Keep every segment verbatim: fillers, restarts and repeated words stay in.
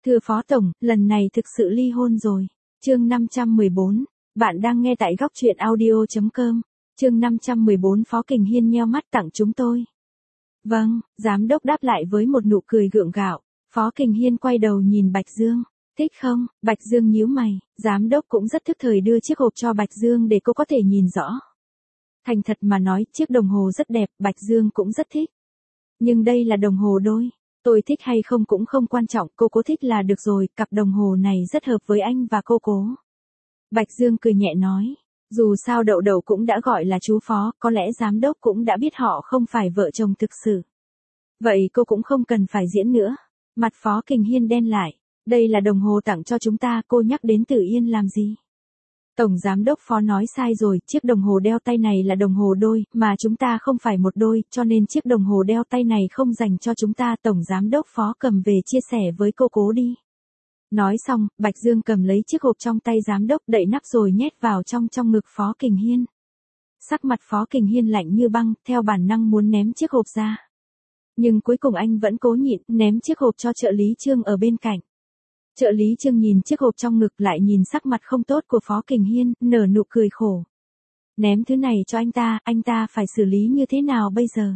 Thưa Phó Tổng, lần này thực sự ly hôn rồi. Chương năm trăm mười bốn. Bạn đang nghe tại góc truyện audio chấm com. Chương năm trăm mười bốn. Phó Kình Hiên nheo mắt tặng chúng tôi. Vâng, giám đốc đáp lại với một nụ cười gượng gạo. Phó Kình Hiên quay đầu nhìn Bạch Dương. Thích không? Bạch Dương nhíu mày, giám đốc cũng rất thức thời đưa chiếc hộp cho Bạch Dương để cô có thể nhìn rõ. Thành thật mà nói, chiếc đồng hồ rất đẹp, Bạch Dương cũng rất thích. Nhưng đây là đồng hồ đôi. Tôi thích hay không cũng không quan trọng, cô cố thích là được rồi, cặp đồng hồ này rất hợp với anh và cô cố. Bạch Dương cười nhẹ nói, dù sao Đậu Đậu cũng đã gọi là chú Phó, có lẽ giám đốc cũng đã biết họ không phải vợ chồng thực sự. Vậy cô cũng không cần phải diễn nữa. Mặt Phó Kình Hiên đen lại, đây là đồng hồ tặng cho chúng ta, cô nhắc đến Tử Yên làm gì? Tổng giám đốc Phó nói sai rồi, chiếc đồng hồ đeo tay này là đồng hồ đôi, mà chúng ta không phải một đôi, cho nên chiếc đồng hồ đeo tay này không dành cho chúng ta. Tổng giám đốc Phó cầm về chia sẻ với cô cố đi. Nói xong, Bạch Dương cầm lấy chiếc hộp trong tay giám đốc, đậy nắp rồi nhét vào trong trong ngực Phó Kình Hiên. Sắc mặt Phó Kình Hiên lạnh như băng, theo bản năng muốn ném chiếc hộp ra. Nhưng cuối cùng anh vẫn cố nhịn, ném chiếc hộp cho trợ lý Trương ở bên cạnh. Trợ lý Trương nhìn chiếc hộp trong ngực lại nhìn sắc mặt không tốt của Phó Kình Hiên, nở nụ cười khổ. Ném thứ này cho anh ta, anh ta phải xử lý như thế nào bây giờ?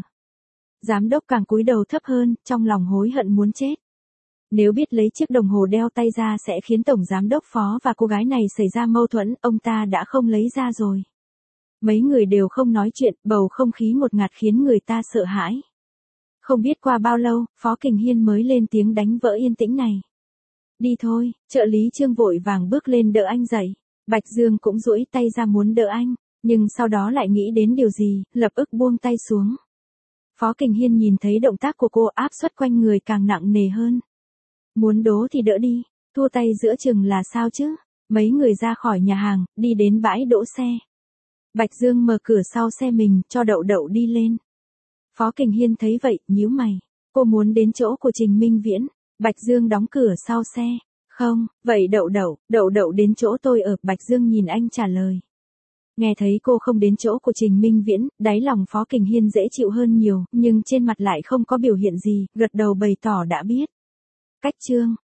Giám đốc càng cúi đầu thấp hơn, trong lòng hối hận muốn chết. Nếu biết lấy chiếc đồng hồ đeo tay ra sẽ khiến Tổng Giám đốc Phó và cô gái này xảy ra mâu thuẫn, ông ta đã không lấy ra rồi. Mấy người đều không nói chuyện, bầu không khí ngột ngạt khiến người ta sợ hãi. Không biết qua bao lâu, Phó Kình Hiên mới lên tiếng đánh vỡ yên tĩnh này. Đi thôi, trợ lý Trương vội vàng bước lên đỡ anh dậy. Bạch Dương cũng duỗi tay ra muốn đỡ anh, nhưng sau đó lại nghĩ đến điều gì, lập ức buông tay xuống. Phó Kình Hiên nhìn thấy động tác của cô, áp suất quanh người càng nặng nề hơn. Muốn đố thì đỡ đi, thua tay giữa chừng là sao chứ? Mấy người ra khỏi nhà hàng, đi đến bãi đỗ xe. Bạch Dương mở cửa sau xe mình, cho Đậu Đậu đi lên. Phó Kình Hiên thấy vậy, nhíu mày. Cô muốn đến chỗ của Trình Minh Viễn. Bạch Dương đóng cửa sau xe. Không, vậy Đậu Đậu, Đậu Đậu đến chỗ tôi ở. Bạch Dương nhìn anh trả lời. Nghe thấy cô không đến chỗ của Trình Minh Viễn, đáy lòng Phó Kình Hiên dễ chịu hơn nhiều, nhưng trên mặt lại không có biểu hiện gì, gật đầu bày tỏ đã biết. Cách Trương,